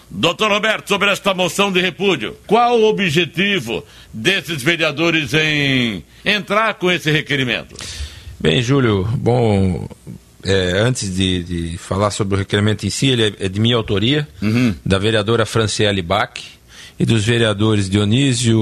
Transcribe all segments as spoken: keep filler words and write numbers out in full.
Doutor Roberto, sobre esta moção de repúdio, qual o objetivo desses vereadores em entrar com esse requerimento? Bem, Júlio, bom, é, antes de, de falar sobre o requerimento em si, ele é, é de minha autoria, uhum. da vereadora Franciele Bach e dos vereadores Dionísio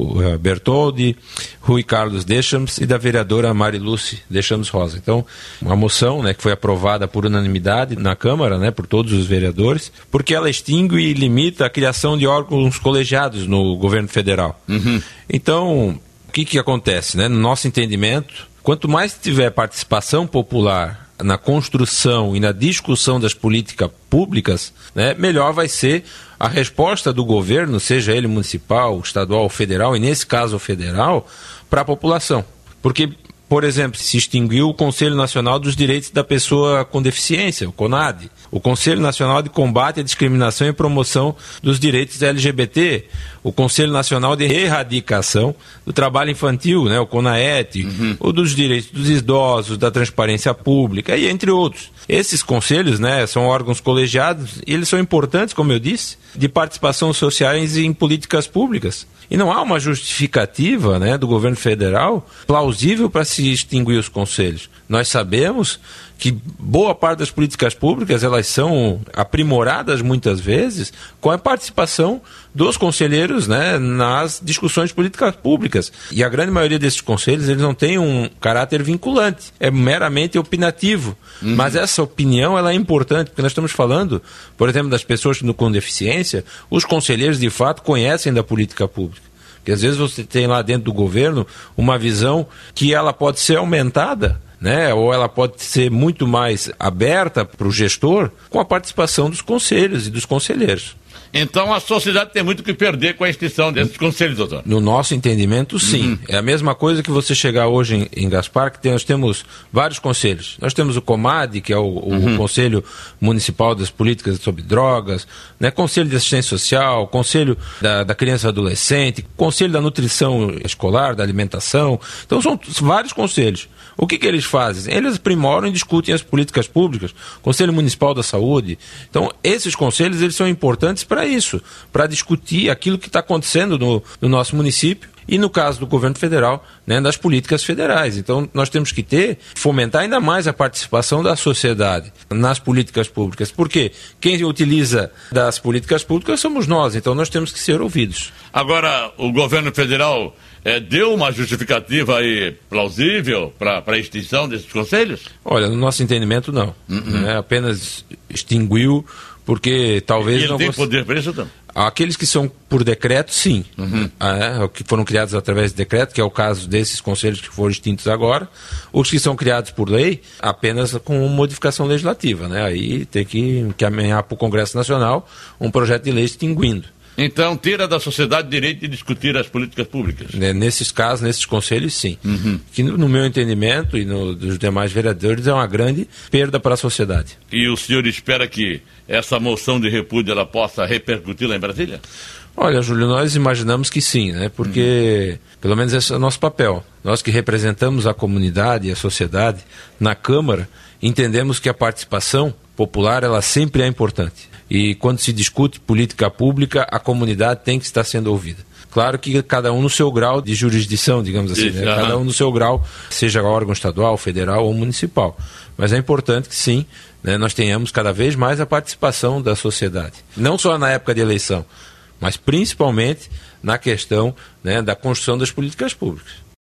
Bertoldi, Rui Carlos Deschamps e da vereadora Marilúcia Deschamps Rosa. Então, uma moção, né, que foi aprovada por unanimidade na Câmara, né, por todos os vereadores, porque ela extingue e limita a criação de órgãos colegiados no governo federal. Uhum. Então, o que, que acontece, né? No nosso entendimento, quanto mais tiver participação popular na construção e na discussão das políticas públicas, né, melhor vai ser a resposta do governo, seja ele municipal, estadual ou federal, e nesse caso federal, para a população. Porque, por exemplo, se extinguiu o Conselho Nacional dos Direitos da Pessoa com Deficiência, o CONADE, o Conselho Nacional de Combate à Discriminação e Promoção dos Direitos L G B T, o Conselho Nacional de Erradicação do Trabalho Infantil, né, o CONAET, uhum. o dos direitos dos idosos, da transparência pública, e entre outros. Esses conselhos, né, são órgãos colegiados e eles são importantes, como eu disse, de participação sociais em políticas públicas. E não há uma justificativa, né, do governo federal plausível para se extinguir os conselhos. Nós sabemos que boa parte das políticas públicas elas são aprimoradas muitas vezes com a participação dos conselheiros, né, nas discussões de políticas públicas. E a grande maioria desses conselhos eles não têm um caráter vinculante, é meramente opinativo. Uhum. Mas essa opinião ela é importante, porque nós estamos falando, por exemplo, das pessoas com deficiência, os conselheiros de fato conhecem da política pública. Porque às vezes você tem lá dentro do governo uma visão que ela pode ser aumentada, né? Ou ela pode ser muito mais aberta para o gestor com a participação dos conselhos e dos conselheiros. Então a sociedade tem muito que perder com a extinção desses conselhos, doutor? No nosso entendimento, sim. Uhum. É a mesma coisa que você chegar hoje em, em Gaspar, que tem, nós temos vários conselhos. Nós temos o COMAD, que é o, uhum. o Conselho Municipal das Políticas sobre Drogas, né? Conselho de Assistência Social, Conselho da, da Criança e Adolescente, Conselho da Nutrição Escolar, da Alimentação. Então são vários conselhos. O que, que eles fazem? Eles aprimoram e discutem as políticas públicas, Conselho Municipal da Saúde. Então, esses conselhos eles são importantes para isso, para discutir aquilo que está acontecendo no, no nosso município e, no caso do governo federal, né, das políticas federais. Então, nós temos que ter, fomentar ainda mais a participação da sociedade nas políticas públicas, porque quem utiliza das políticas públicas somos nós, então nós temos que ser ouvidos. Agora, o governo federal É, deu uma justificativa aí plausível para a extinção desses conselhos? Olha, no nosso entendimento não. Uhum. Né? Apenas extinguiu porque talvez e ele não tem fosse... poder para isso não? Aqueles que são por decreto, sim. Uhum. É, que foram criados através de decreto, que é o caso desses conselhos que foram extintos agora. Os que são criados por lei, apenas com modificação legislativa. Né? Aí tem que caminhar para o Congresso Nacional um projeto de lei extinguindo. Então, tira da sociedade o direito de discutir as políticas públicas? Nesses casos, nesses conselhos, sim. Uhum. Que, no, no meu entendimento e no, dos demais vereadores, é uma grande perda para a sociedade. E o senhor espera que essa moção de repúdio ela possa repercutir lá em Brasília? Olha, Júlio, nós imaginamos que sim, né? Porque, uhum. pelo menos esse é o nosso papel. Nós que representamos a comunidade e a sociedade na Câmara, entendemos que a participação popular ela sempre é importante. E quando se discute política pública, a comunidade tem que estar sendo ouvida. Claro que cada um no seu grau de jurisdição, digamos assim, né? Cada um no seu grau, seja órgão estadual, federal ou municipal. Mas é importante que sim, né, nós tenhamos cada vez mais a participação da sociedade. Não só na época de eleição, mas principalmente na questão, né, da construção das políticas públicas.